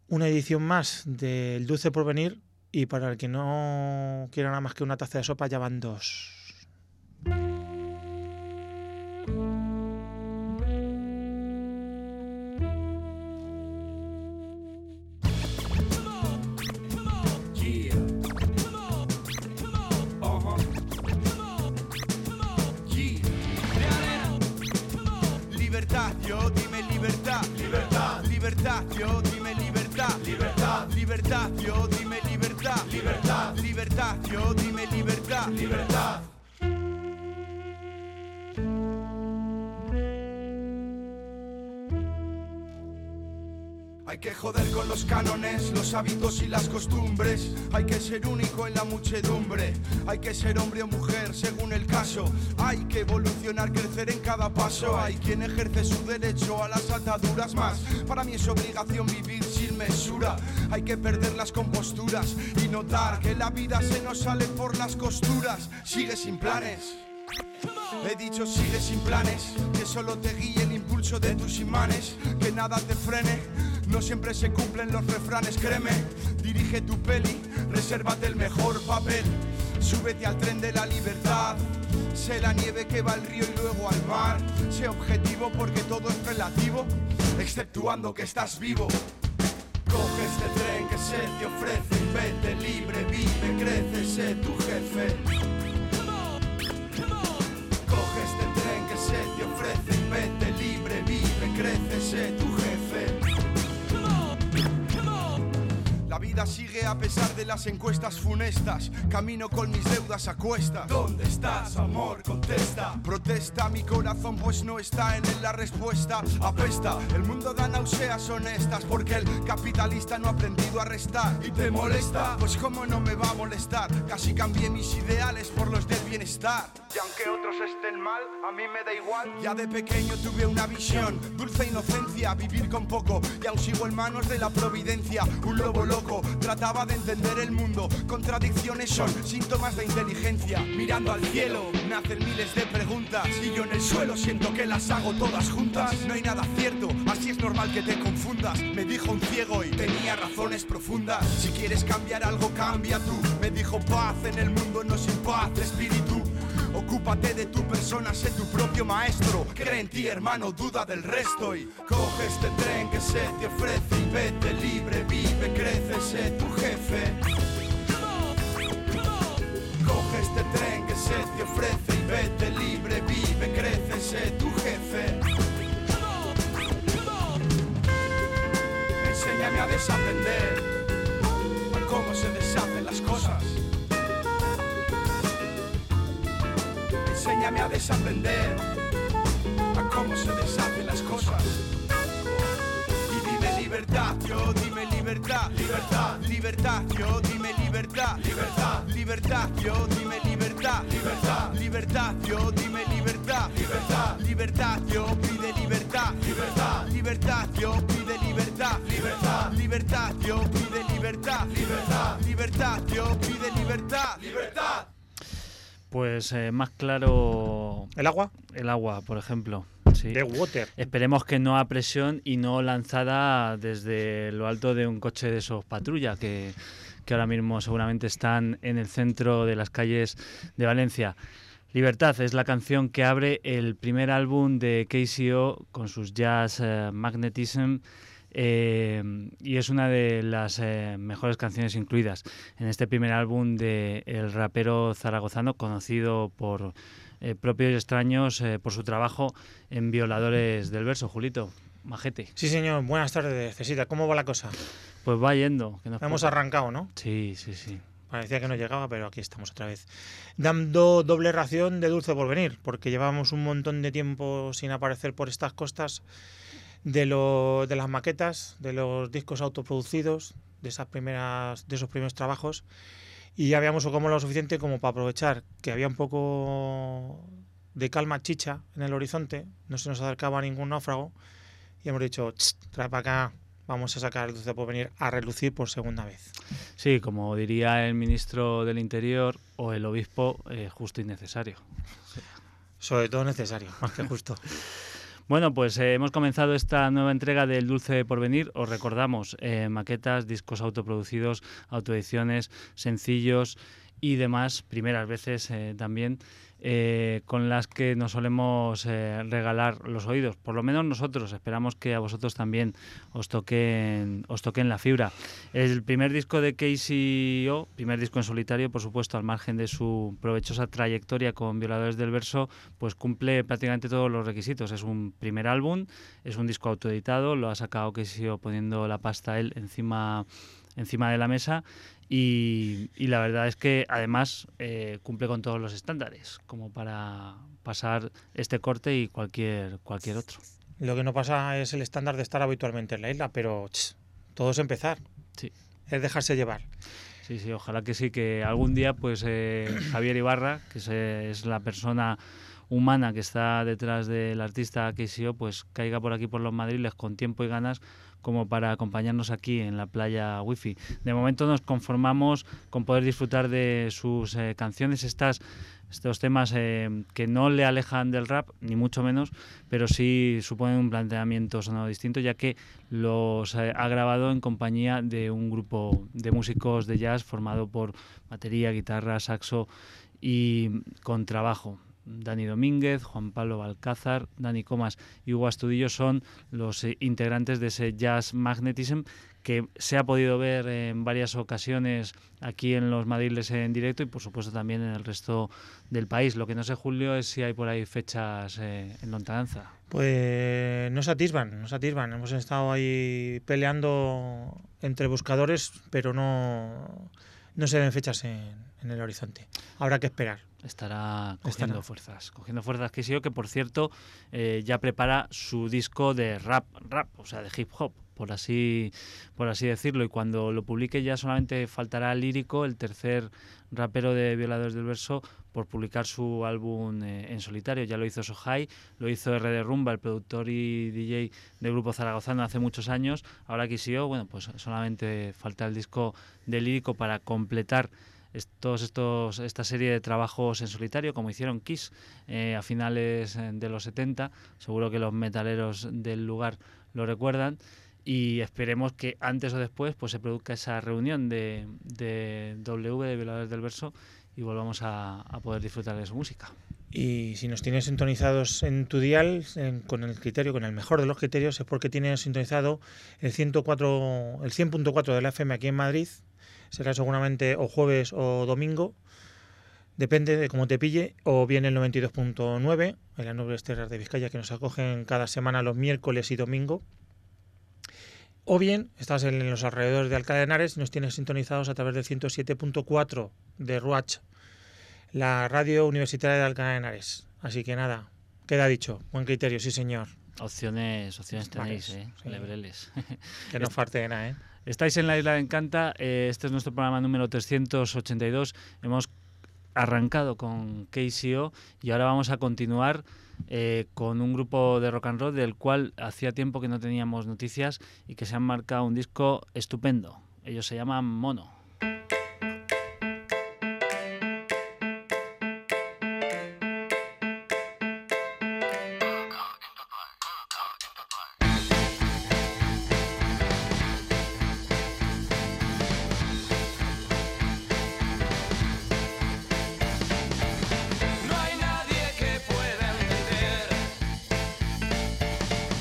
una edición más del Dulce Porvenir, y para el que no quiera nada más que una taza de sopa, ya van 2. Yo dime libertad, libertad, libertad, yo dime libertad, libertad, libertad, yo dime libertad, libertad, libertad, yo dime libertad, libertad. Hay que joder con los cánones, los hábitos y las costumbres. Hay que ser único en la muchedumbre. Hay que ser hombre o mujer según el caso. Hay que evolucionar, crecer en cada paso. Hay quien ejerce su derecho a las ataduras más. Para mí es obligación vivir sin mesura. Hay que perder las composturas y notar que la vida se nos sale por las costuras. Sigue sin planes. He dicho sigue sin planes, que solo te guíe el impulso de tus imanes, que nada te frene, no siempre se cumplen los refranes, créeme. Dirige tu peli, resérvate el mejor papel, súbete al tren de la libertad. Sé la nieve que va al río y luego al mar. Sé objetivo porque todo es relativo, exceptuando que estás vivo. Coge este tren que se te ofrece y vete libre, vive, crece, sé tu jefe. Coge este tren que se te ofrece y vete libre, vive, crece, sé tu jefe. La vida sigue a pesar de las encuestas funestas. Camino con mis deudas a cuesta. ¿Dónde estás, amor? Contesta. Protesta mi corazón pues no está en él la respuesta. Apesta, el mundo da náuseas honestas, porque el capitalista no ha aprendido a restar. ¿Y te molesta? Pues cómo no me va a molestar. Casi cambié mis ideales por los del bienestar. Y aunque otros estén mal, a mí me da igual. Ya de pequeño tuve una visión, dulce inocencia, vivir con poco. Y aún sigo en manos de la providencia. Un lobo loco trataba de entender el mundo. Contradicciones son síntomas de inteligencia. Mirando al cielo nacen miles de preguntas, y yo en el suelo siento que las hago todas juntas. No hay nada cierto, así es normal que te confundas. Me dijo un ciego y tenía razones profundas. Si quieres cambiar algo, cambia tú. Me dijo paz en el mundo, no sin paz de espíritu. Ocúpate de tu persona, sé tu propio maestro. Cree en ti, hermano, duda del resto. Y coge este tren que se te ofrece y vete libre, vive, crece, sé tu jefe. Coge este tren que se te ofrece y vete libre, vive, crece, sé tu jefe. Enséñame a desaprender, a cómo se deshacen las cosas. Enséñame a desaprender, a cómo se deshacen las cosas. Y dime libertad, yo dime libertad, libertad, libertad, yo dime libertad, libertad, libertad, yo dime libertad, libertad, libertad, yo dime libertad, libertad, libertad, yo pide libertad, libertad, libertad, yo pide libertad, libertad, libertad, yo pide libertad, libertad, libertad, yo pide libertad, libertad. Pues más claro... ¿El agua? El agua, por ejemplo. Sí. The water. Esperemos que no a presión y no lanzada desde lo alto de un coche de esos patrulla que ahora mismo seguramente están en el centro de las calles de Valencia. Libertad es la canción que abre el primer álbum de KCO con sus Jazz Magnetism. Y es una de las mejores canciones incluidas en este primer álbum de el rapero zaragozano, conocido por propios y extraños por su trabajo en Violadores del Verso. Julito, majete. Sí, señor. Buenas tardes, Cesita. ¿Cómo va la cosa? Pues va yendo. Que hemos arrancado, ¿no? Sí, sí, sí. Parecía que no llegaba, pero aquí estamos otra vez. Dando doble ración de Dulce Porvenir, porque llevábamos un montón de tiempo sin aparecer por estas costas de las maquetas, de los discos autoproducidos, de esos primeros trabajos, y ya habíamos como lo suficiente como para aprovechar que había un poco de calma chicha en el horizonte, no se nos acercaba ningún náufrago, y hemos dicho, trae para acá, vamos a sacar el Dulce Porvenir a relucir por segunda vez. Sí, como diría el ministro del Interior o el obispo, justo y necesario. Sí. Sobre todo necesario, más que justo. Bueno, pues hemos comenzado esta nueva entrega del Dulce Porvenir. Os recordamos, maquetas, discos autoproducidos, autoediciones, sencillos y demás, primeras veces también, con las que nos solemos regalar los oídos. Por lo menos nosotros, esperamos que a vosotros también os toquen la fibra. El primer disco de KCO, primer disco en solitario, por supuesto, al margen de su provechosa trayectoria con Violadores del Verso, pues cumple prácticamente todos los requisitos. Es un primer álbum, es un disco autoeditado, lo ha sacado KCO poniendo la pasta él encima de la mesa. Y la verdad es que además cumple con todos los estándares como para pasar este corte y cualquier otro. Lo que no pasa es el estándar de estar habitualmente en la isla, pero todo es empezar, sí. Es dejarse llevar. Sí, ojalá que sí, que algún día pues Javier Ibarra, que es la persona humana que está detrás del artista KCO, pues caiga por aquí por los Madriles con tiempo y ganas como para acompañarnos aquí en la playa Wi-Fi. De momento nos conformamos con poder disfrutar de sus canciones, estos temas que no le alejan del rap, ni mucho menos, pero sí suponen un planteamiento sonoro distinto, ya que los ha grabado en compañía de un grupo de músicos de jazz formado por batería, guitarra, saxo y contrabajo. Dani Domínguez, Juan Pablo Balcázar, Dani Comas y Hugo Astudillo son los integrantes de ese Jazz Magnetism que se ha podido ver en varias ocasiones aquí en los Madriles en directo y por supuesto también en el resto del país. Lo que no sé, Julio, es si hay por ahí fechas en lontananza. Pues no se atisban. Hemos estado ahí peleando entre buscadores, pero no se ven fechas en el horizonte. Habrá que esperar. Estará cogiendo fuerzas KCO, que por cierto ya prepara su disco de rap, o sea, de hip hop, por así decirlo, y cuando lo publique ya solamente faltará Lírico, el tercer rapero de Violadores del Verso, por publicar su álbum en solitario. Ya lo hizo Sohai, lo hizo RD Rumba, el productor y DJ del grupo zaragozano hace muchos años. Ahora KCO, bueno, pues solamente falta el disco de Lírico para completar esta serie de trabajos en solitario, como hicieron Kiss a finales de los 70. Seguro que los metaleros del lugar lo recuerdan. Y esperemos que antes o después pues se produzca esa reunión de W, de Violadores del Verso, y volvamos a poder disfrutar de su música. Y si nos tienes sintonizados en tu dial, con el mejor de los criterios, es porque tienes sintonizado el 100.4 de la FM aquí en Madrid. Será seguramente o jueves o domingo, depende de cómo te pille, o bien el 92.9 en las nobles tierras de Vizcaya, que nos acogen cada semana los miércoles y domingo, o bien estás en los alrededores de Alcalá de Henares y nos tienes sintonizados a través del 107.4 de RUACH, la radio universitaria de Alcalá de Henares. Así que nada, queda dicho, buen criterio, sí señor. Opciones tenéis, sí. Lebreles. Que no falte nada, ¿eh? Estáis en la Isla de Encanta, este es nuestro programa número 382, hemos arrancado con KCO y ahora vamos a continuar con un grupo de rock and roll del cual hacía tiempo que no teníamos noticias y que se han marcado un disco estupendo. Ellos se llaman Mono.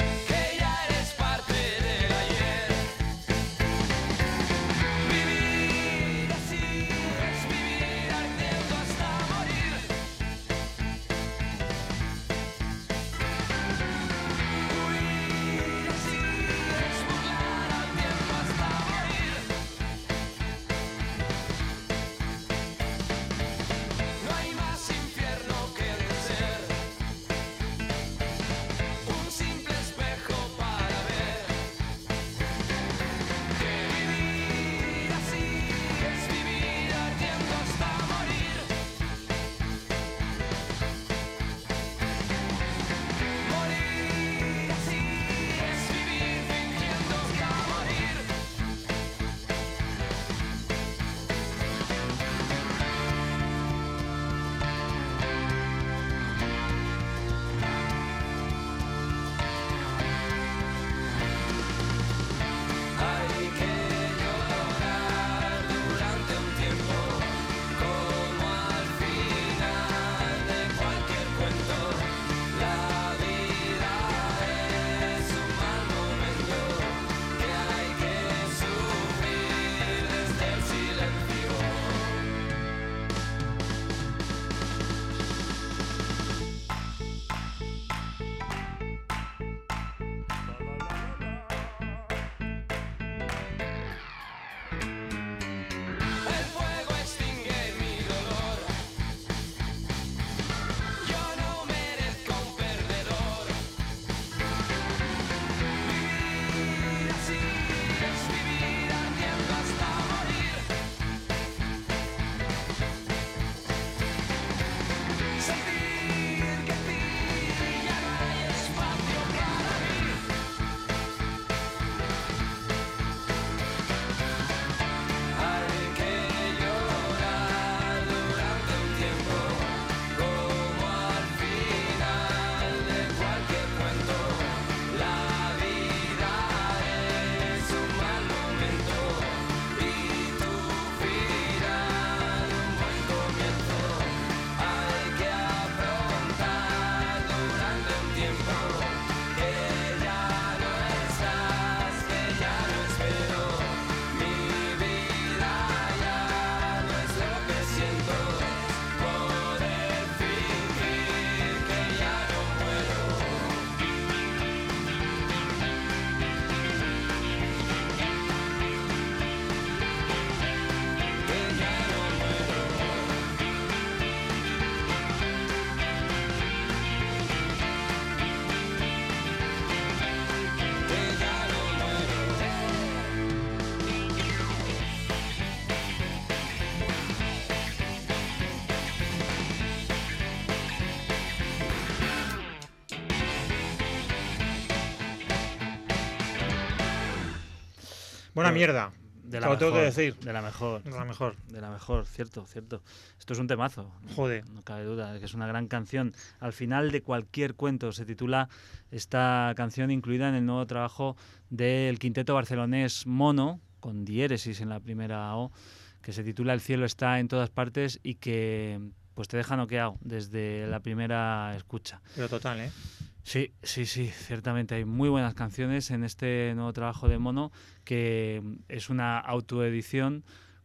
Vivir Buena mierda. De Te lo tengo que decir. De la mejor. De la mejor. De la mejor, cierto. Esto es un temazo. Joder. No cabe duda de que es una gran canción. Al final de cualquier cuento se titula esta canción, incluida en el nuevo trabajo del quinteto barcelonés Mono, con diéresis en la primera O, que se titula El cielo está en todas partes y que pues te deja noqueado desde la primera escucha. Pero total, ¿eh? Sí, ciertamente hay muy buenas canciones en este nuevo trabajo de Mono, que es una autoedición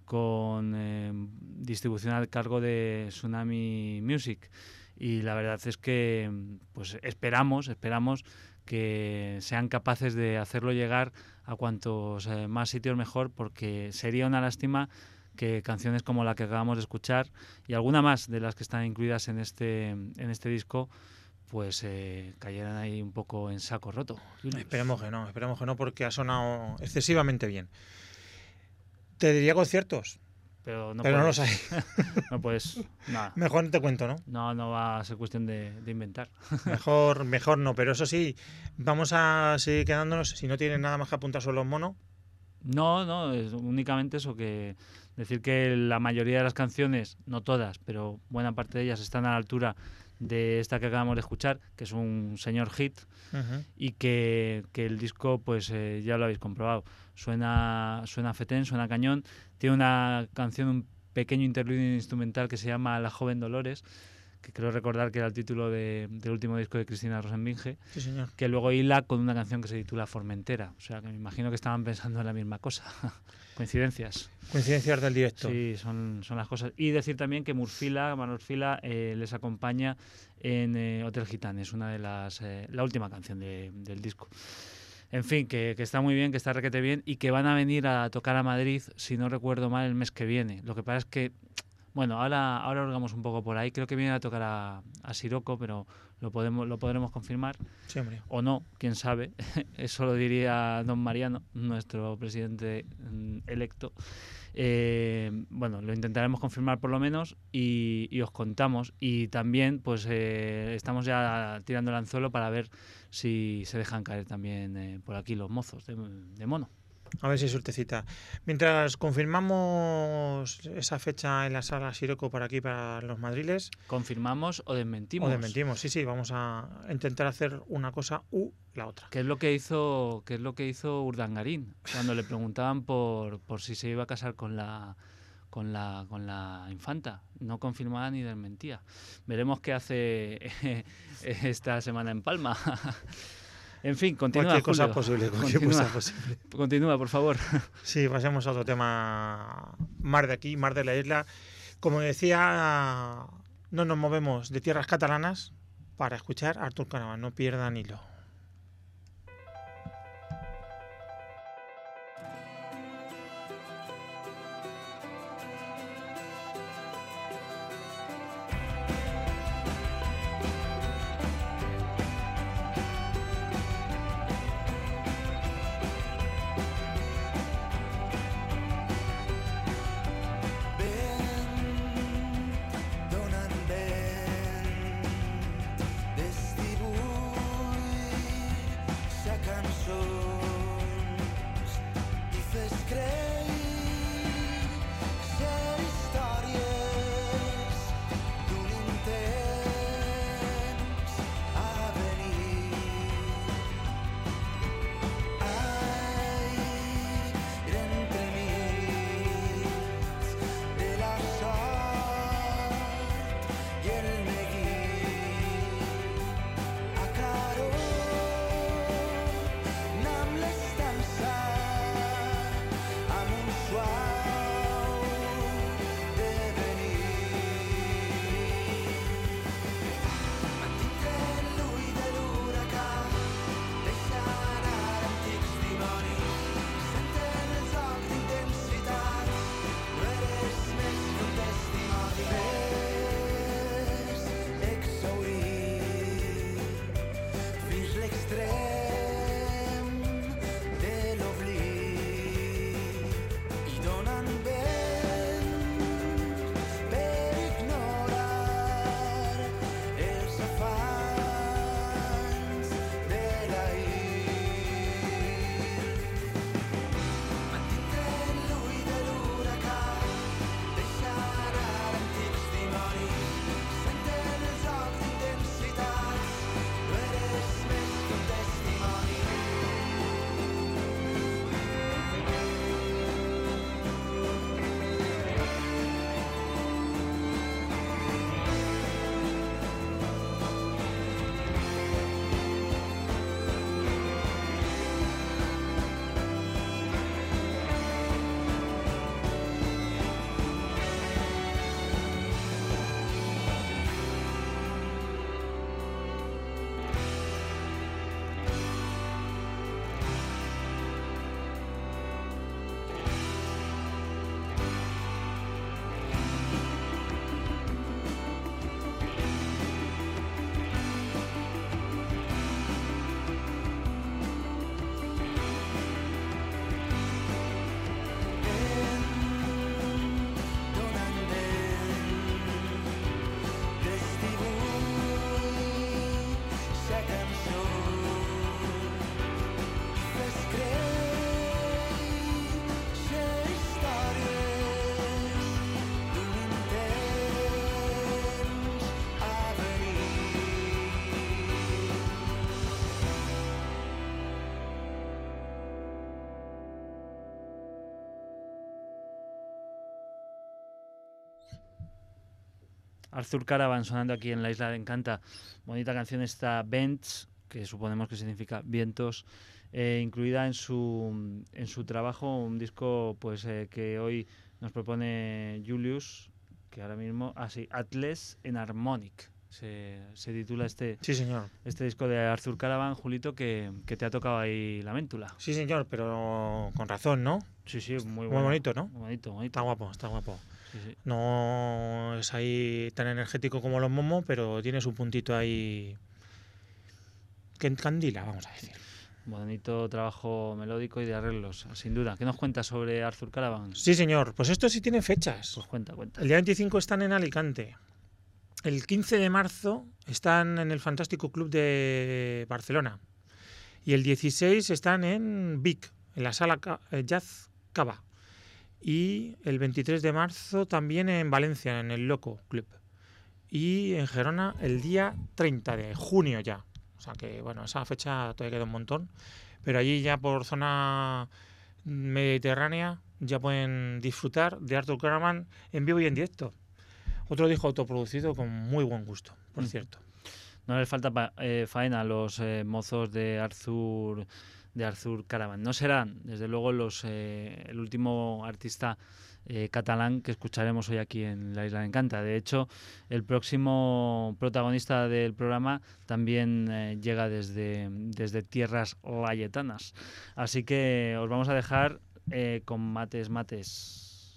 con distribución al cargo de Tsunami Music, y la verdad es que pues esperamos que sean capaces de hacerlo llegar a cuantos más sitios mejor, porque sería una lástima que canciones como la que acabamos de escuchar y alguna más de las que están incluidas en este disco pues cayeran ahí un poco en saco roto. Esperemos que no, porque ha sonado excesivamente bien. Te diría conciertos, pero no los hay. No puedes, nada. Mejor no te cuento, ¿no? No va a ser cuestión de inventar. Mejor no, pero eso sí, vamos a seguir quedándonos, si no tienes nada más que apuntar sobre los Monos. No, es únicamente eso, que decir que la mayoría de las canciones, no todas, pero buena parte de ellas están a la altura de esta que acabamos de escuchar, que es un señor hit, y que el disco, pues ya lo habéis comprobado, suena fetén, suena cañón. Tiene una canción, un pequeño interludio instrumental que se llama La joven Dolores, que creo recordar que era el título del último disco de Cristina Rosenbinge, Sí, señor. que luego hila con una canción que se titula Formentera. O sea, que me imagino que estaban pensando en la misma cosa. Coincidencias. Coincidencias del directo. Sí, son las cosas. Y decir también que Manuel Fila les acompaña en Hotel Gitanes, una de la última canción del disco. En fin, que está muy bien, que está requete bien, y que van a venir a tocar a Madrid, si no recuerdo mal, el mes que viene. Lo que pasa es que, bueno, ahora hurgamos un poco por ahí. Creo que vienen a tocar a Siroco, pero lo podremos confirmar. Sí, hombre. O no, quién sabe. Eso lo diría don Mariano, nuestro presidente electo. Bueno, lo intentaremos confirmar por lo menos y os contamos. Y también pues estamos ya tirando el anzuelo para ver si se dejan caer también por aquí los mozos de Mono. A ver si hay suertecita. Mientras confirmamos esa fecha en la sala Siroco para aquí, para los madriles. ¿Confirmamos o desmentimos? O desmentimos, sí, vamos a intentar hacer una cosa u la otra. ¿Qué es lo que hizo Urdangarín? Cuando le preguntaban por si se iba a casar con la infanta. No confirmaba ni desmentía. Veremos qué hace esta semana en Palma. En fin, continúa, cualquier Julio. Cualquier cosa posible. Continúa, por favor. Sí, pasemos a otro tema más de aquí, más de la isla. Como decía, no nos movemos de tierras catalanas para escuchar a Artur Canavan. No pierdan hilo. Arthur Caravan sonando aquí en La Isla de Encanta. Bonita canción esta Vents, que suponemos que significa vientos, incluida en su trabajo, un disco pues que hoy nos propone Julius, que ahora mismo, Atlas en Harmonic. Se titula Sí, señor. este disco de Arthur Caravan, Julito, que te ha tocado ahí la méntula. Sí, señor, pero con razón, ¿no? Sí, muy Muy bueno. bonito, ¿no? Muy bonito. Está guapo, está guapo. Sí. No es ahí tan energético como los Momo, pero tiene su puntito ahí que encandila, vamos a decir. Bonito trabajo melódico y de arreglos, sin duda. ¿Qué nos cuentas sobre Arthur Caravan? Sí, señor. Pues esto sí tiene fechas. Pues cuenta. El día 25 están en Alicante. El 15 de marzo están en el Fantástico Club de Barcelona. Y el 16 están en Vic, en la sala Jazz Cava. Y el 23 de marzo también en Valencia, en el Loco Club. Y en Gerona el día 30 de junio ya. O sea que, bueno, esa fecha todavía queda un montón. Pero allí ya por zona mediterránea ya pueden disfrutar de Arthur Caravan en vivo y en directo. Otro disco autoproducido con muy buen gusto, por cierto. No les falta faena a los mozos de Arthur Caravan. No serán, desde luego, el último artista catalán que escucharemos hoy aquí en La Isla de Encanta. De hecho, el próximo protagonista del programa también llega desde tierras layetanas. Así que os vamos a dejar con Mates.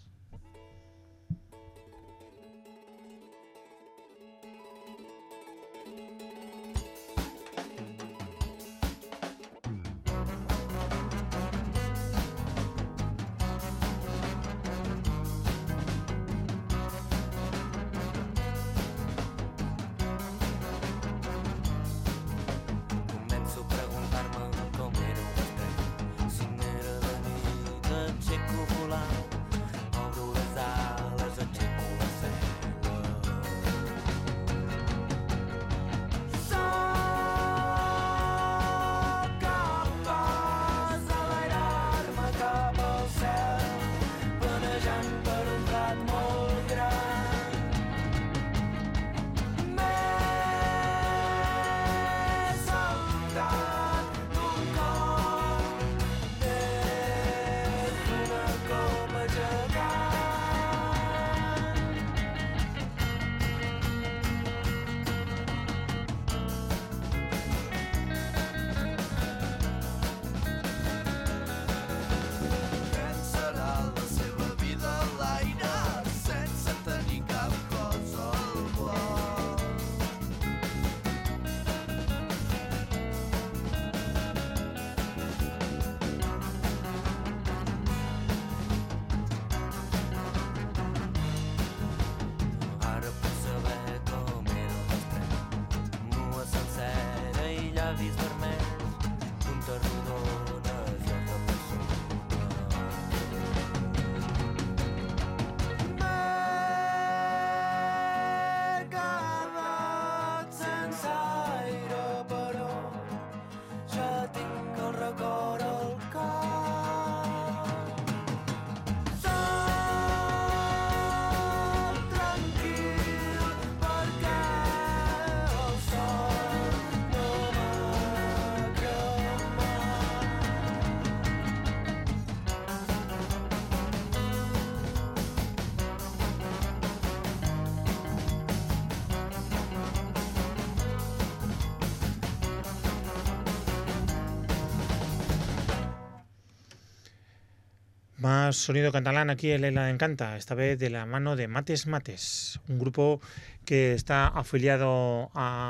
Más sonido catalán aquí en La Isla de Encanta, esta vez de la mano de Mates, un grupo que está afiliado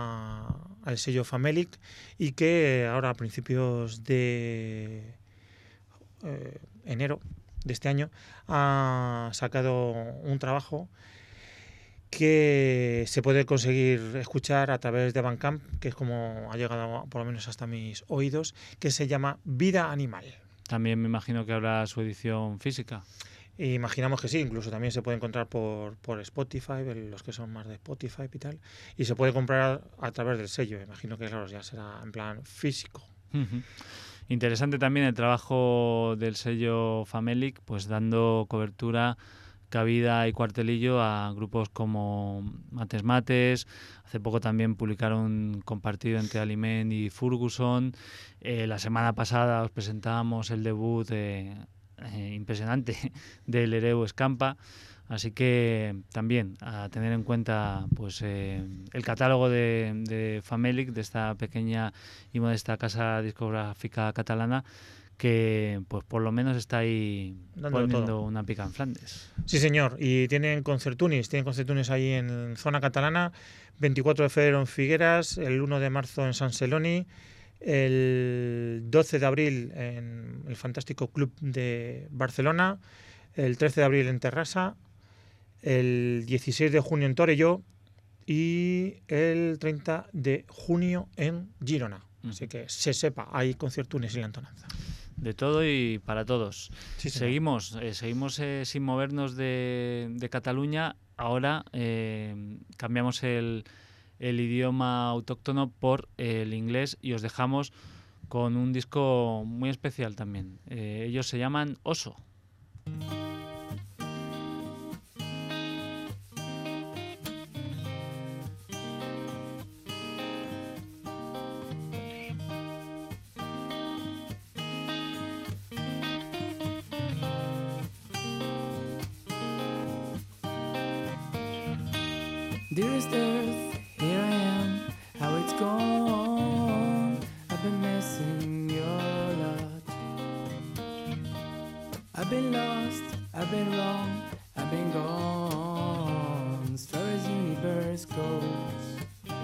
al sello Famelic y que ahora a principios de enero de este año ha sacado un trabajo que se puede conseguir escuchar a través de Bandcamp, que es como ha llegado por lo menos hasta mis oídos, que se llama Vida Animal. También me imagino que habrá su edición física. Imaginamos que sí, incluso también se puede encontrar por Spotify, los que son más de Spotify y tal, y se puede comprar a través del sello. Imagino que claro, ya será en plan físico. Interesante también el trabajo del sello Famelic, pues dando cobertura cabida y cuartelillo a grupos como Mates Mates. Hace poco también publicaron compartido entre Aliment y Ferguson. La semana pasada os presentábamos el debut impresionante del Hereu Escampa. Así que también a tener en cuenta pues el catálogo de Famelic, de esta pequeña y modesta casa discográfica catalana, que pues por lo menos está ahí dándolo poniendo todo. una pica en Flandes. Sí, señor. Y tienen concertunis ahí en zona catalana, 24 de febrero en Figueras, el 1 de marzo en San Celoni, el 12 de abril en el fantástico Club de Barcelona, el 13 de abril en Terrassa, el 16 de junio en Torelló y el 30 de junio en Girona. Así que se sepa, hay conciertunes y la entonanza. De todo y para todos. Sí, señor. Seguimos sin movernos de Cataluña. Ahora cambiamos el idioma autóctono por el inglés y os dejamos con un disco muy especial también. Ellos se llaman Oso. Dearest Earth, here I am, how it's gone. I've been missing your lot. I've been lost, I've been wrong, I've been gone. As far as universe goes,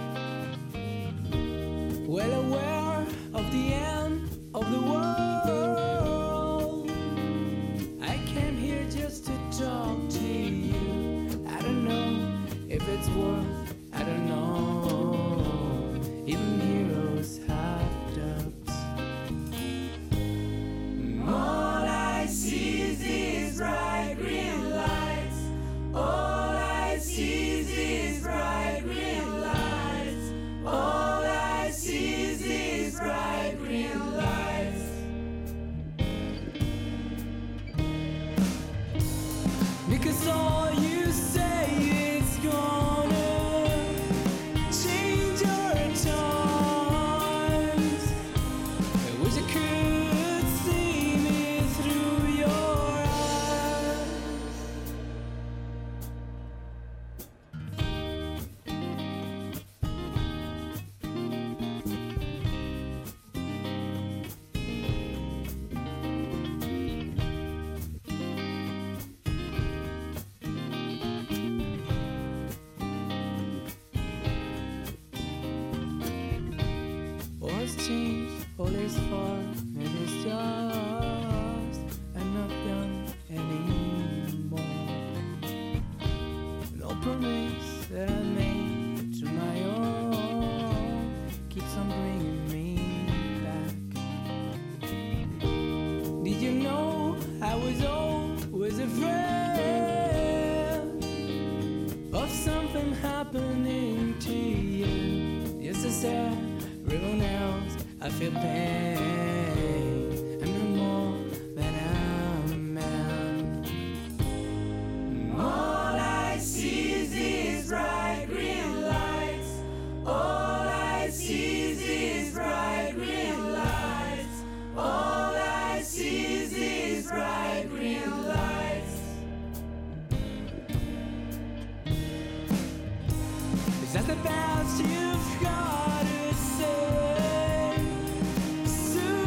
well aware of the end of the world. I came here just to talk to you. I don't know if it's worth, I don't know. Even heroes have doubts. All I see is these bright green lights. All I see is these bright green lights. All I see is these bright green lights. Because all you say is gonna change our times. I wish I could see me through your eyes. All has changed, all is far, and it's just I'm not young anymore. No promise that I made to my own keeps on bringing me back. Did you know I was always afraid of something happening to you? Just as everyone else, I feel pain. I'm no more than a man. All I see is these bright green lights. All I see is these bright green lights. All I see is these bright green lights. Is that the best you've got to say? Soon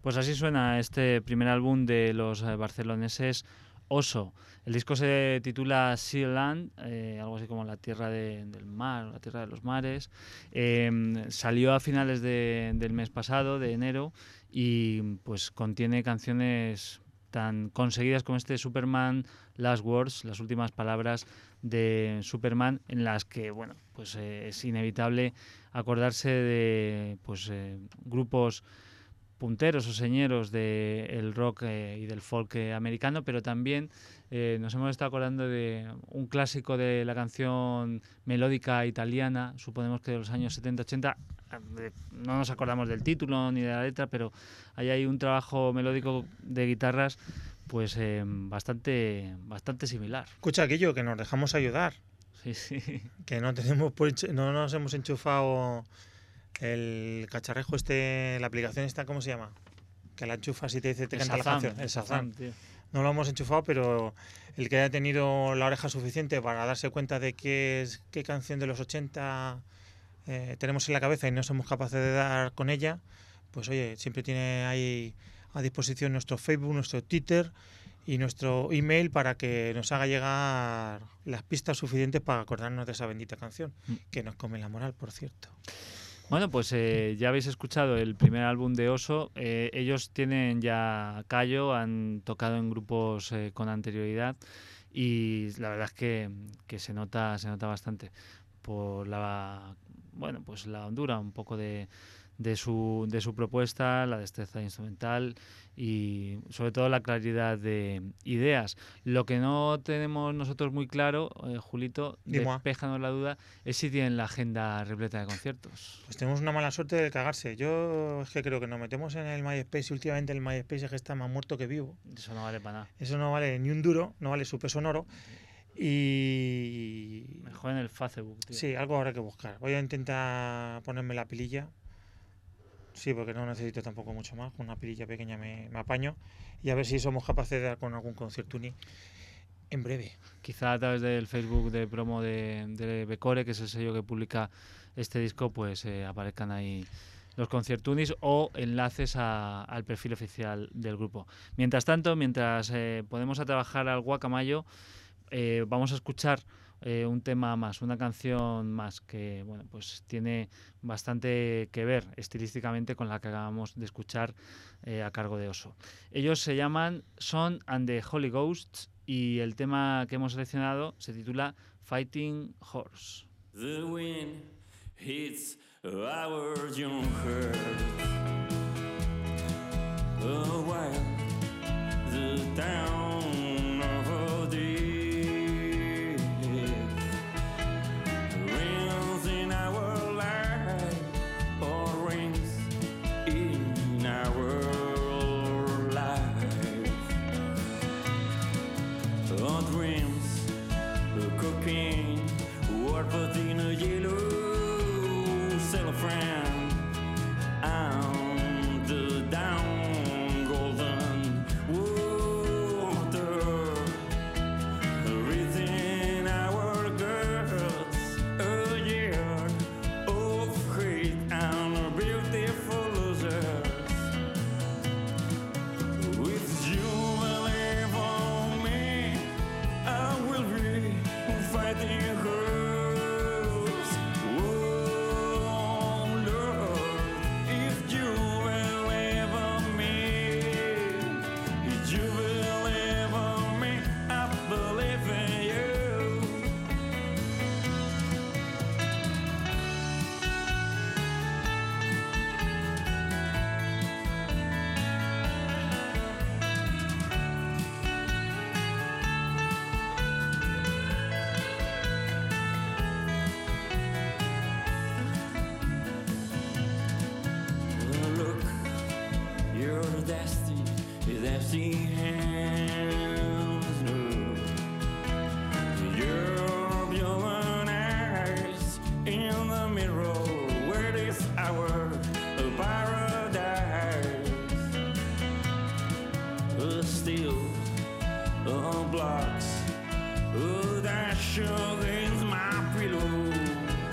Pues así suena este primer álbum de los barceloneses Oso. El disco se titula Sea Land, algo así como la tierra del mar, la tierra de los mares. Salió a finales del mes pasado, de enero, y pues contiene canciones tan conseguidas como este Superman Last Words, las últimas palabras de Superman, en las que bueno, pues es inevitable acordarse de pues grupos punteros o señeros del rock y del folk americano, pero también nos hemos estado acordando de un clásico de la canción melódica italiana, suponemos que de los años 70-80, no nos acordamos del título ni de la letra, pero ahí hay un trabajo melódico de guitarras pues bastante similar. Escucha, aquello, que nos dejamos ayudar, Sí. que no nos hemos enchufado el cacharrejo la aplicación esta, ¿cómo se llama? Que la enchufas y te dice, te canta la canción. El Shazam. tío. No lo hemos enchufado, pero el que haya tenido la oreja suficiente para darse cuenta de qué canción de los 80 tenemos en la cabeza y no somos capaces de dar con ella, pues oye, siempre tiene ahí a disposición nuestro Facebook, nuestro Twitter y nuestro email para que nos haga llegar las pistas suficientes para acordarnos de esa bendita canción, que nos come la moral, por cierto. Bueno, pues ya habéis escuchado el primer álbum de Oso. Ellos tienen ya callo, han tocado en grupos con anterioridad y la verdad es que se nota bastante por la hondura un poco de su propuesta, la destreza instrumental y sobre todo la claridad de ideas. Lo que no tenemos nosotros muy claro, Julito, despéjanos la duda, es si tienen la agenda repleta de conciertos. Pues tenemos una mala suerte de cagarse. Yo es que creo que nos metemos en el MySpace y últimamente el MySpace es que está más muerto que vivo. Eso no vale para nada. Eso no vale ni un duro, no vale su peso en oro. Y mejor en el Facebook, tío. Sí, algo habrá que buscar. Voy a intentar ponerme la pililla. Sí, porque no necesito tampoco mucho más. Con una pililla pequeña me apaño. Y a ver si somos capaces de dar con algún conciertuni en breve. Quizá a través del Facebook de promo de Becore, que es el sello que publica este disco, pues aparezcan ahí los conciertunis o enlaces al perfil oficial del grupo. Mientras tanto, mientras ponemos a trabajar al guacamayo, vamos a escuchar un tema más, una canción más que bueno, pues tiene bastante que ver estilísticamente con la que acabamos de escuchar a cargo de Oso. Ellos se llaman Son and the Holy Ghosts y el tema que hemos seleccionado se titula Fighting Horse. The wind hits our young heart, while the town of the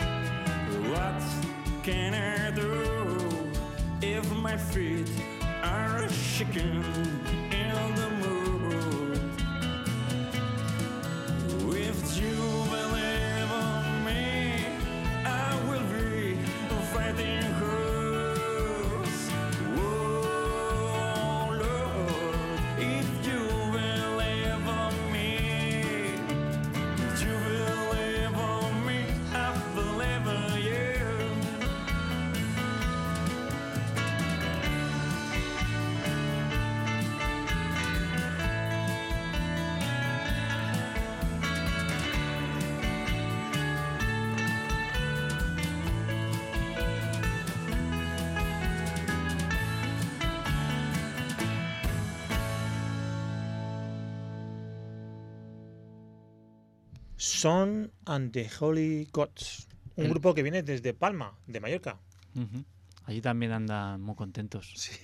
Can I do if my feet are shaking in the mood. If you believe on me, I will be fighting cross. Oh Lord, if you believe on me, you believe on me, I believe in you. Son and the Holy Gods, un grupo que viene desde Palma, de Mallorca. Ujú. Allí también andan muy contentos. Sí.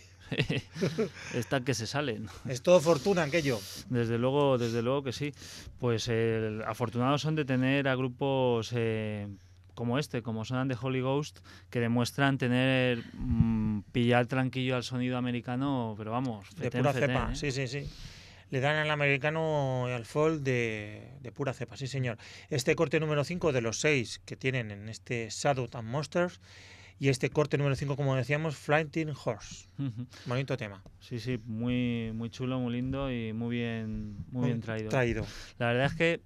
Están que se salen. Es todo fortuna aquello. Desde luego que sí. Pues afortunados son de tener a grupos como este, como Son and the Holy Ghost, que demuestran tener pillar tranquillo al sonido americano, pero vamos, De fetén, pura fetén, cepa, ¿eh? sí, sí, sí. Le dan al americano y al folk de pura cepa, sí señor. Este corte número 5 de los 6 que tienen en este Shadow and Monsters, y este corte número 5, como decíamos, Flying Horse. Ujú. Bonito tema. Sí, sí, muy, muy chulo, muy lindo y muy bien traído. La verdad es que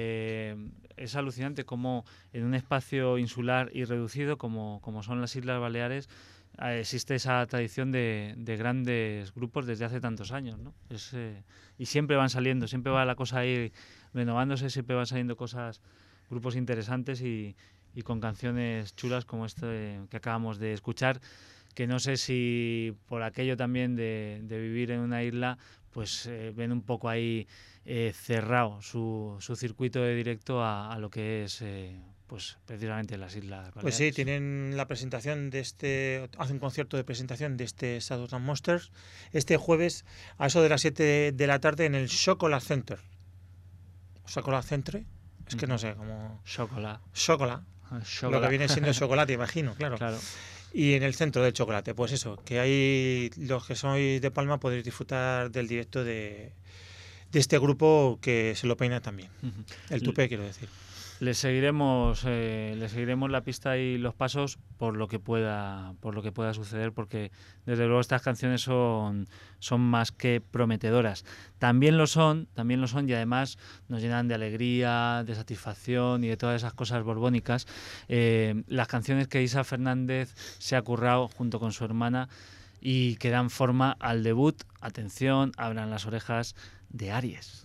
es alucinante cómo en un espacio insular y reducido como son las Islas Baleares existe esa tradición de grandes grupos desde hace tantos años, ¿no? Y siempre van saliendo, siempre va la cosa ahí renovándose, siempre van saliendo grupos interesantes y con canciones chulas como este que acabamos de escuchar, que no sé si por aquello también de vivir en una isla, pues ven un poco ahí cerrado su circuito de directo a lo que es pues precisamente las Islas Baleares. Pues sí, tienen la presentación hacen un concierto de presentación de este Shadow and Monsters este jueves a eso de las 7 de la tarde en el Chocolate Center. ¿Chocolate Centre? Es que no sé cómo... Chocolate. Lo que viene siendo el chocolate, imagino, claro. Y en el centro del chocolate, pues eso, que ahí los que sois de Palma podéis disfrutar del directo de este grupo que se lo peina también. Uh-huh. El tupé, quiero decir. Le seguiremos la pista y los pasos por lo que pueda suceder, porque desde luego estas canciones son más que prometedoras. También lo son y además nos llenan de alegría, de satisfacción y de todas esas cosas borbónicas. Las canciones que Isa Fernández se ha currado junto con su hermana y que dan forma al debut, atención, abran las orejas, de Aries.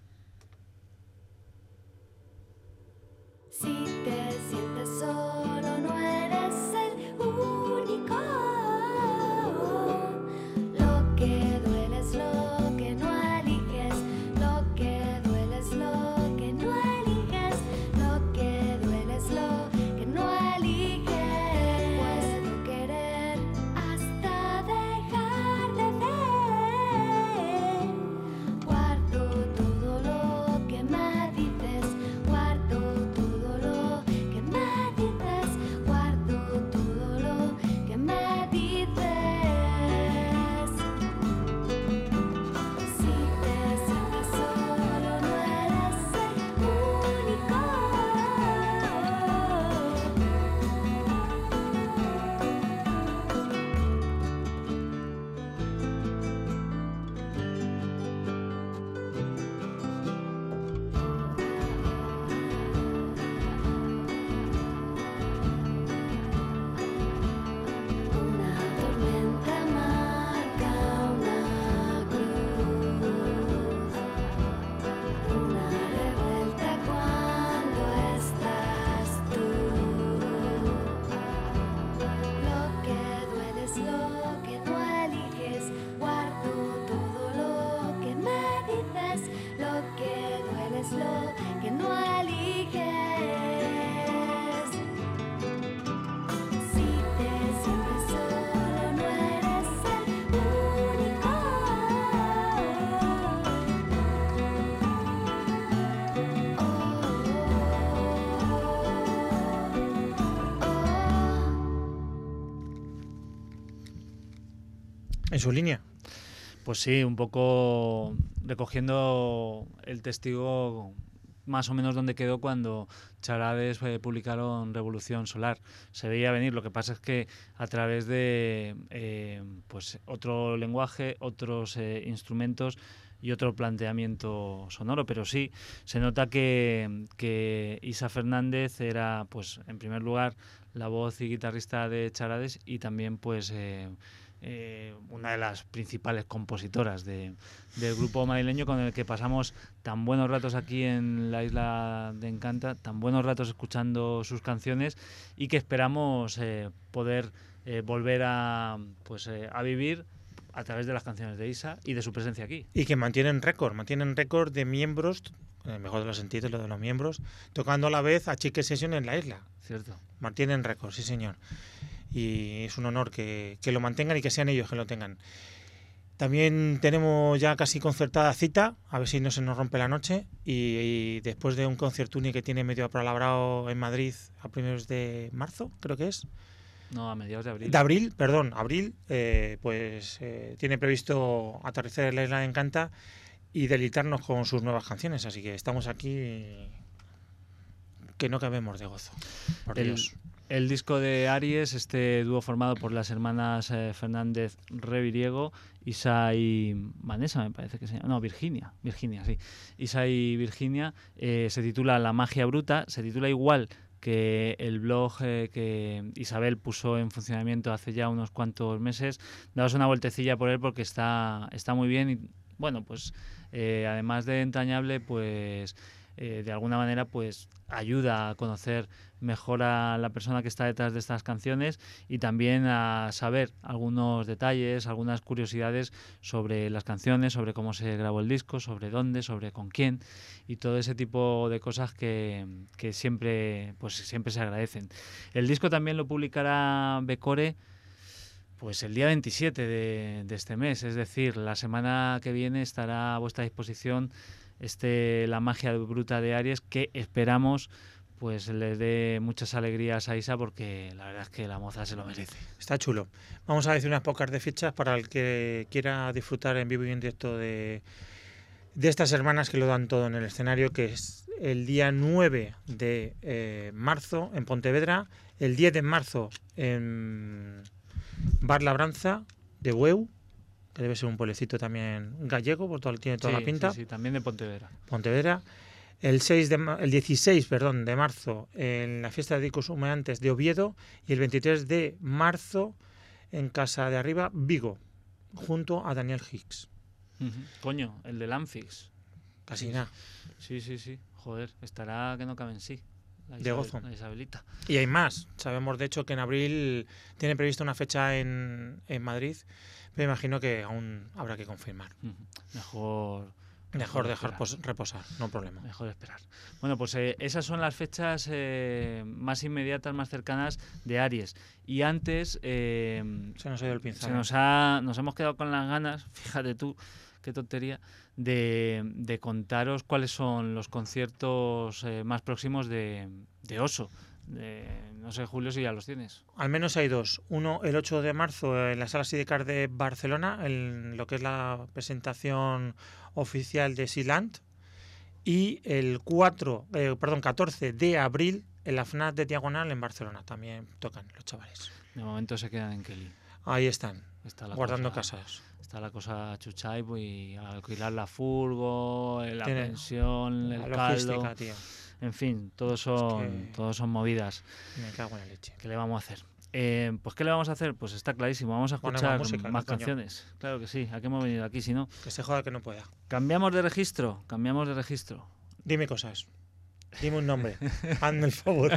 Si te sientes solo, no eres el único. Lo que duele es lo que no eliges. Lo que duele es lo que no eliges. Lo que duele es lo que no eliges. Puedo querer hasta dejar de ver. Guardo todo lo que me dices. Guardo todo lo su línea. Pues sí, un poco recogiendo el testigo más o menos donde quedó cuando Charades publicaron Revolución Solar. Se veía venir, lo que pasa es que a través de pues otro lenguaje, otros instrumentos y otro planteamiento sonoro, pero sí, se nota que Isa Fernández era, pues en primer lugar, la voz y guitarrista de Charades y también pues una de las principales compositoras del grupo madrileño, con el que pasamos tan buenos ratos aquí en la isla de Encanta, tan buenos ratos escuchando sus canciones y que esperamos poder volver a vivir a través de las canciones de Isa y de su presencia aquí. Y que mantienen récord de miembros, en el mejor de los sentidos, lo de los miembros, tocando a la vez a Chique Session en la isla. Cierto. Mantienen récord, sí señor. Y es un honor que lo mantengan y que sean ellos que lo tengan. También tenemos ya casi concertada cita, a ver si no se nos rompe la noche, y después de un concertuni que tiene medio apalabrado en Madrid a primeros de marzo, creo que es. No, a mediados de abril. De abril, perdón, abril, tiene previsto aterrizar en la isla de Encanta y deleitarnos con sus nuevas canciones, así que estamos aquí que no cabemos de gozo, por Dios. El disco de Aries, este dúo formado por las hermanas Fernández Reviriego, Isa y Vanessa, me parece que se llama. No, Virginia, sí. Isa y Virginia, se titula La magia bruta, se titula igual que el blog que Isabel puso en funcionamiento hace ya unos cuantos meses. Daos una vueltecilla por él porque está muy bien y, bueno, pues además de entrañable, pues de alguna manera pues ayuda a conocer mejor a la persona que está detrás de estas canciones y también a saber algunos detalles, algunas curiosidades sobre las canciones, sobre cómo se grabó el disco, sobre dónde, sobre con quién y todo ese tipo de cosas que siempre se agradecen. El disco también lo publicará Becore pues el día 27 de este mes, es decir, la semana que viene estará a vuestra disposición La magia bruta de Aries, que esperamos pues les dé muchas alegrías a Isa, porque la verdad es que la moza se lo merece. Está chulo. Vamos a decir unas pocas de fechas para el que quiera disfrutar en vivo y en directo de estas hermanas que lo dan todo en el escenario, que es el día 9 de marzo en Pontevedra, el 10 de marzo en Bar Labranza de Bueu, que debe ser un pueblecito también gallego, porque tiene toda la pinta. Sí, también de Pontevedra. El 16 de marzo en la fiesta de discos humeantes de Oviedo y el 23 de marzo en Casa de Arriba, Vigo, junto a Daniel Hicks. Coño, el del Anfix. Casi nada. Sí. Joder, estará que no cabe en sí. De gozo. La Isabelita. Y hay más. Sabemos, de hecho, que en abril tiene previsto una fecha en Madrid. Me imagino que aún habrá que confirmar. Mejor dejar reposar, no problema. Mejor esperar. Bueno, pues esas son las fechas más inmediatas, más cercanas de Aries. Y antes... se nos ha ido el pincel. Nos hemos quedado con las ganas, fíjate tú, qué tontería, de contaros cuáles son los conciertos más próximos de Oso. No sé, Julio, si ya los tienes. Al menos hay dos. Uno, el 8 de marzo en la Sala Sidecar de Barcelona, en lo que es la presentación oficial de Sealand, y el 14 de abril en la FNAC de Diagonal en Barcelona. También tocan los chavales. De momento se quedan en Kelly. Ahí están, guardando casas. Está la cosa chuchay y alquilar la furgo, la pensión, el caldo. Tío. En fin, todos son movidas. Me cago en la leche. ¿Qué le vamos a hacer? Pues ¿qué le vamos a hacer? Pues está clarísimo, vamos a escuchar más canciones. Claro que sí, ¿a qué hemos venido aquí si no? Que se joda que no pueda. Cambiamos de registro. Dime cosas. Dime un nombre. Hazme el favor.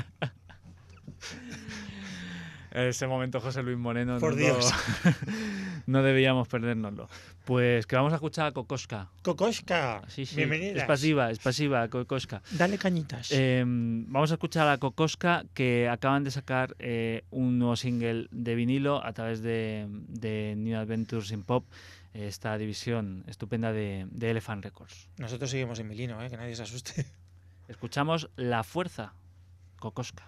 Ese momento José Luis Moreno. Por Dios. No debíamos perdérnoslo. Pues que vamos a escuchar a Kokoschka. ¡Kokoschka! Sí. Bienvenida. Es pasiva, Kokoschka. Dale cañitas. Vamos a escuchar a Kokoschka, que acaban de sacar un nuevo single de vinilo a través de New Adventures in Pop, esta división estupenda de Elephant Records. Nosotros seguimos en Milino, que nadie se asuste. Escuchamos La Fuerza, Kokoschka.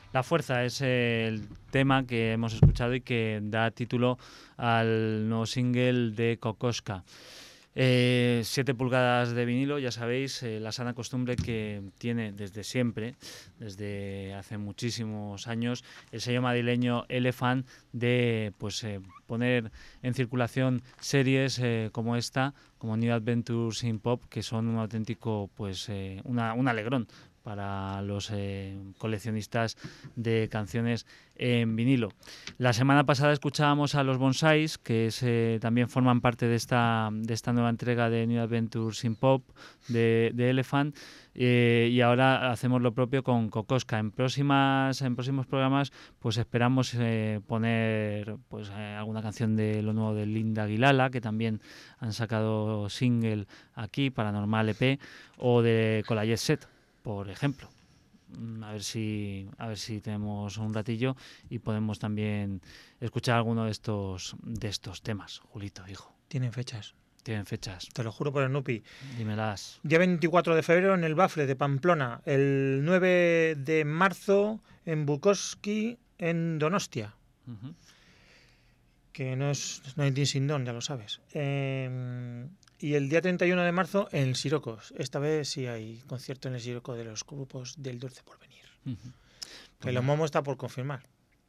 La fuerza es el tema que hemos escuchado y que da título al nuevo single de Kokoschka. 7 pulgadas de vinilo, ya sabéis, la sana costumbre que tiene desde siempre, desde hace muchísimos años, el sello madrileño Elephant de poner en circulación series como esta, como New Adventures in Pop, que son un auténtico, un alegrón para los coleccionistas de canciones en vinilo. La semana pasada escuchábamos a los Bonsais, que también forman parte de esta nueva entrega de New Adventures in Pop de Elephant, y ahora hacemos lo propio con Kokoschka. En próximos programas pues esperamos poner alguna canción de lo nuevo de Linda Aguilala, que también han sacado single aquí, Paranormal EP, o de Con la Jet Set, por ejemplo. A ver si tenemos un ratillo y podemos también escuchar alguno de estos temas. Julito, hijo. Tienen fechas. Tienen fechas. Te lo juro por el Nupi. Dímelas. Día 24 de febrero en el Bafle de Pamplona. El 9 de marzo en Bukowski, en Donostia. Uh-huh. Que no es Sindón, ya lo sabes. Y el día 31 de marzo en el Sirocos. Esta vez sí hay concierto en el Siroco de los grupos del Dulce Porvenir. Uh-huh. Que lo Momo está por confirmar.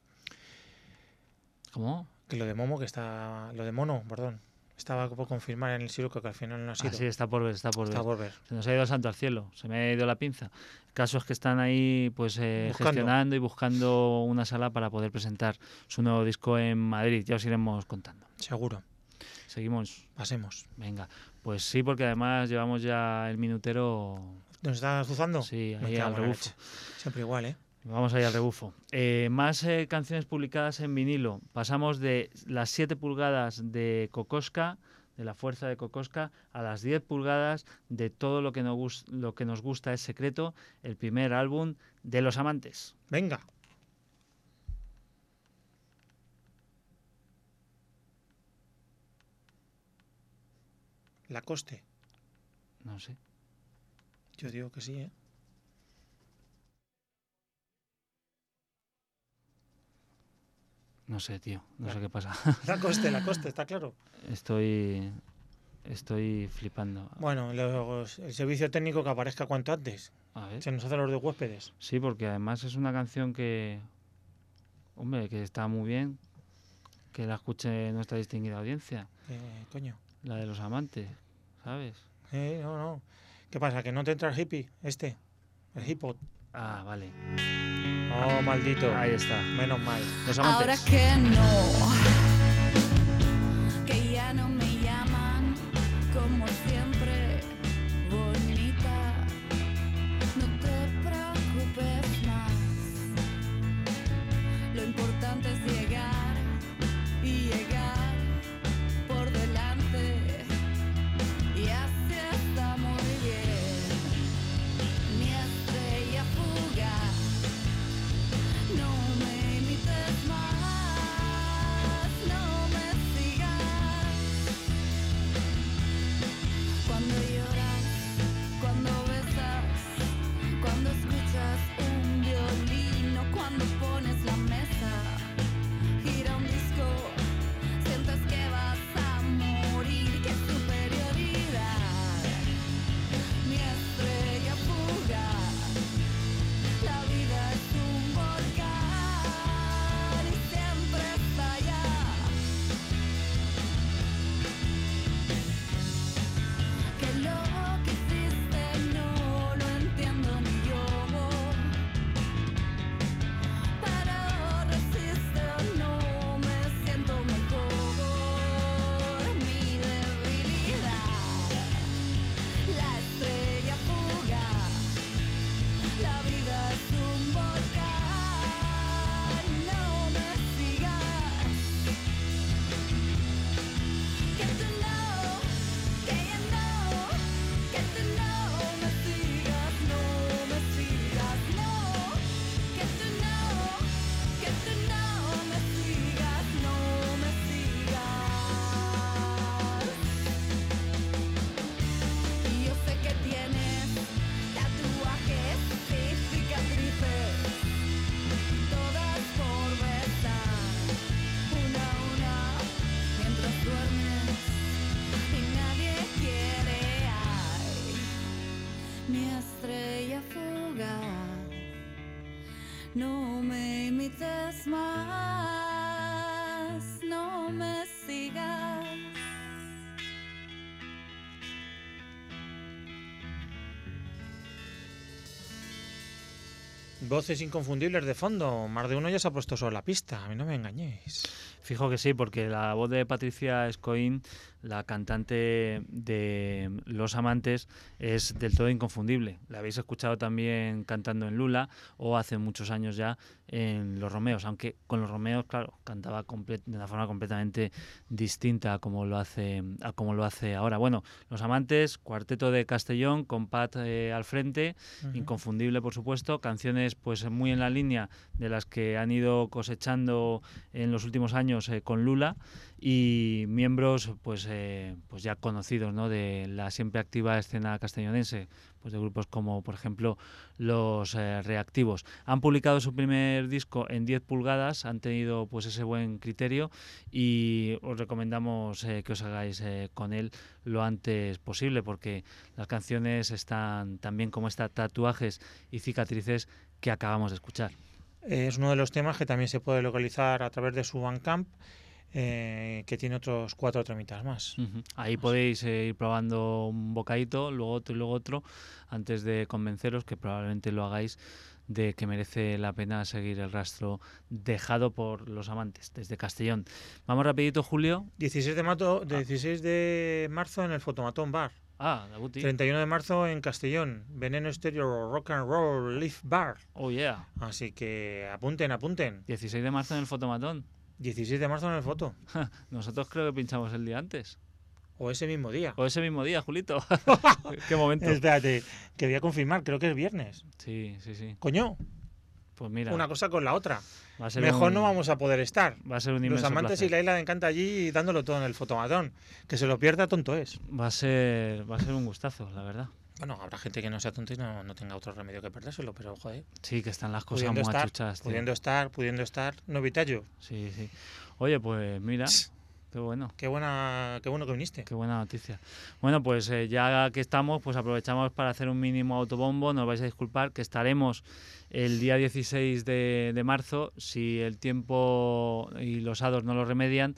¿Cómo? Que lo de Momo, lo de Mono, perdón. Estaba por confirmar en el Siroco, que al final no ha sido. Sí, está por ver. Está por ver. Se nos ha ido el santo al cielo. Se me ha ido la pinza. El caso es que están ahí gestionando y buscando una sala para poder presentar su nuevo disco en Madrid. Ya os iremos contando. Seguro. Seguimos. Pasemos. Venga, pues sí, porque además llevamos ya el minutero. ¿Nos está azuzando? Sí, Me ahí cago al en la rebufo. leche. Siempre igual, ¿eh? Vamos ahí al rebufo. Más canciones publicadas en vinilo. Pasamos de las 7 pulgadas de Kokoschka, de la fuerza de Kokoschka, a las 10 pulgadas de Todo lo que nos gusta es secreto, el primer álbum de Los Amantes. Venga. Lacoste. No sé. Yo digo que sí, ¿eh? No sé, tío. No sé qué pasa. Lacoste, está claro. Estoy flipando. Bueno, el servicio técnico que aparezca cuanto antes. A ver. Se nos hacen los de huéspedes. Sí, porque además es una canción que está muy bien que la escuche nuestra distinguida audiencia. Coño. La de Los Amantes, ¿sabes? No. ¿Qué pasa? ¿Que no te entra el hippie? El hip-hop. Ah, vale. Oh, maldito. Ahí está. Menos mal. Los Ahora Amantes. que ya no me llaman como siempre, bonita, no te preocupes más. Lo importante es llegar y llegar por delante, y así está muy bien. Mi estrella fugaz, no me imites más. mi estrella fugaz. No me imites más, no me sigas. Voces inconfundibles de fondo. Más de uno ya se ha puesto sobre la pista. A mí no me engañéis. Fijo que sí, porque la voz de Patricia Escoín, la cantante de Los Amantes, es del todo inconfundible. La habéis escuchado también cantando en Lula o hace muchos años ya en Los Romeos, aunque con Los Romeos, claro, cantaba de una forma completamente distinta a como lo hace ahora. Bueno, Los Amantes, cuarteto de Castellón con Pat al frente, inconfundible por supuesto, canciones pues muy en la línea de las que han ido cosechando en los últimos años con Lula, y miembros pues ya conocidos, ¿no?, de la siempre activa escena castellonense, pues de grupos como por ejemplo Los Reactivos. Han publicado su primer disco en 10 pulgadas, han tenido pues ese buen criterio y os recomendamos que os hagáis con él lo antes posible, porque las canciones están también como estas Tatuajes y Cicatrices que acabamos de escuchar. Es uno de los temas que también se puede localizar a través de su Bandcamp, que tiene otros 4 tramitas más. Ahí podéis ir probando un bocadito, luego otro y luego otro, antes de convenceros, que probablemente lo hagáis, de que merece la pena seguir el rastro dejado por Los Amantes desde Castellón. Vamos rapidito, Julio. 16 de marzo en el Fotomatón Bar. Dabuti. 31 de marzo en Castellón, Veneno Estéreo Rock and Roll Live Bar. Oh, yeah. Así que apunten. 16 de marzo en el Fotomatón. 16 de marzo en el Foto. Nosotros creo que pinchamos el día antes. O ese mismo día. O ese mismo día, Julito. Qué momento. Espérate, que voy a confirmar, creo que es viernes. Sí. Coño, Pues mira. una cosa con la otra. Va a ser Mejor no vamos a poder estar. Va a ser un Los inmenso Amantes placer. y la Isla de Encanta allí dándolo todo en el Fotomatón. Que se lo pierda, tonto es. Va a ser un gustazo, la verdad. Bueno, habrá gente que no sea tonta y no tenga otro remedio que perdérselo, pero joder. Sí, que están las cosas Pudiendo muy estar, achuchadas, tío. pudiendo estar, no vitallo. Sí. Oye, pues mira, qué bueno. Qué bueno que viniste. Qué buena noticia. Bueno, pues ya que estamos, pues aprovechamos para hacer un mínimo autobombo. Nos vais a disculpar que estaremos el día 16 de marzo, si el tiempo y los hados no lo remedian,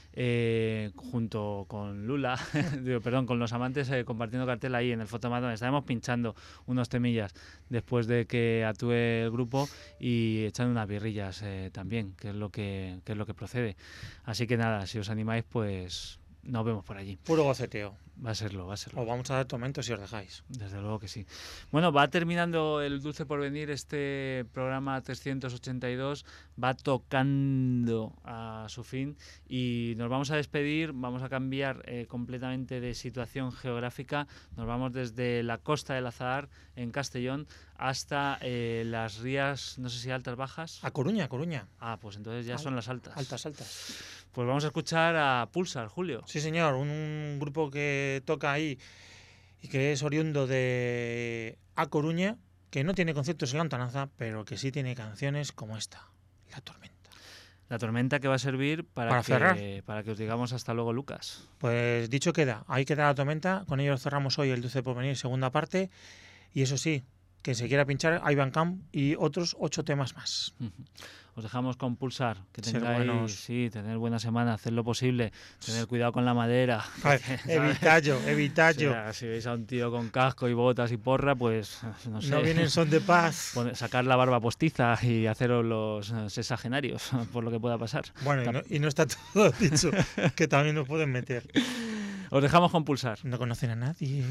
junto con Lula, con Los Amantes, compartiendo cartel ahí en el Fotomatón. Estaremos pinchando unos temillas después de que actúe el grupo y echando unas birrillas también, que es lo que procede. Así que nada, si os animáis, pues nos vemos por allí. Puro goceteo. Va a serlo. Os vamos a dar tormento si os dejáis. Desde luego que sí. Bueno, va terminando el Dulce Porvenir, este programa 382, va tocando a su fin y nos vamos a despedir, vamos a cambiar completamente de situación geográfica, nos vamos desde la costa del Azahar, en Castellón, hasta las rías, no sé si altas, bajas. A Coruña. Pues entonces ya son las altas. Altas. Pues vamos a escuchar a Pulsar, Julio. Sí, señor, un grupo que toca ahí y que es oriundo de A Coruña, que no tiene conciertos en la lontananza, pero que sí tiene canciones como esta, La Tormenta. La tormenta que va a servir para cerrar. Para que os digamos hasta luego, Lucas. Pues dicho queda, ahí queda La Tormenta, con ello cerramos hoy el Dulce Porvenir, segunda parte, y eso sí, que se quiera pinchar Ivan y otros 8 temas más. Os dejamos con Pulsar, que Ser tengáis, buenos. tener buena semana, hacer lo posible, tener cuidado con la madera. A ver, evitallo. O sea, si veis a un tío con casco y botas y porra, pues no sé. No vienen son de paz. Sacar la barba postiza y haceros los sexagenarios, por lo que pueda pasar. Bueno, y no está todo dicho, que también nos pueden meter. Os dejamos con Pulsar. No conocen a nadie.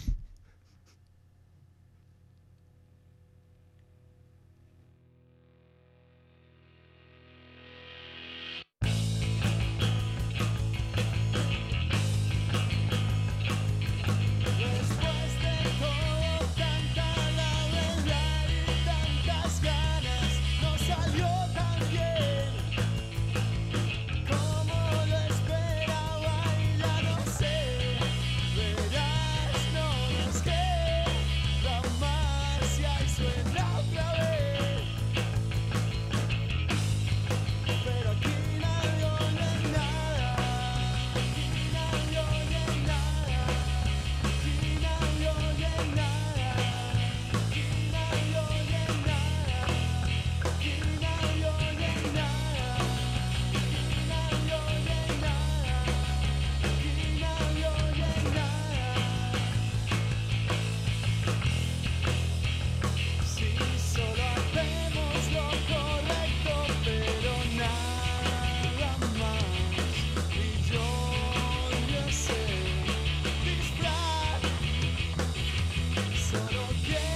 Después de todo, tanta labor y tantas ganas, no salió tan bien como lo esperaba y ya no sé, verás, no Yo no quiero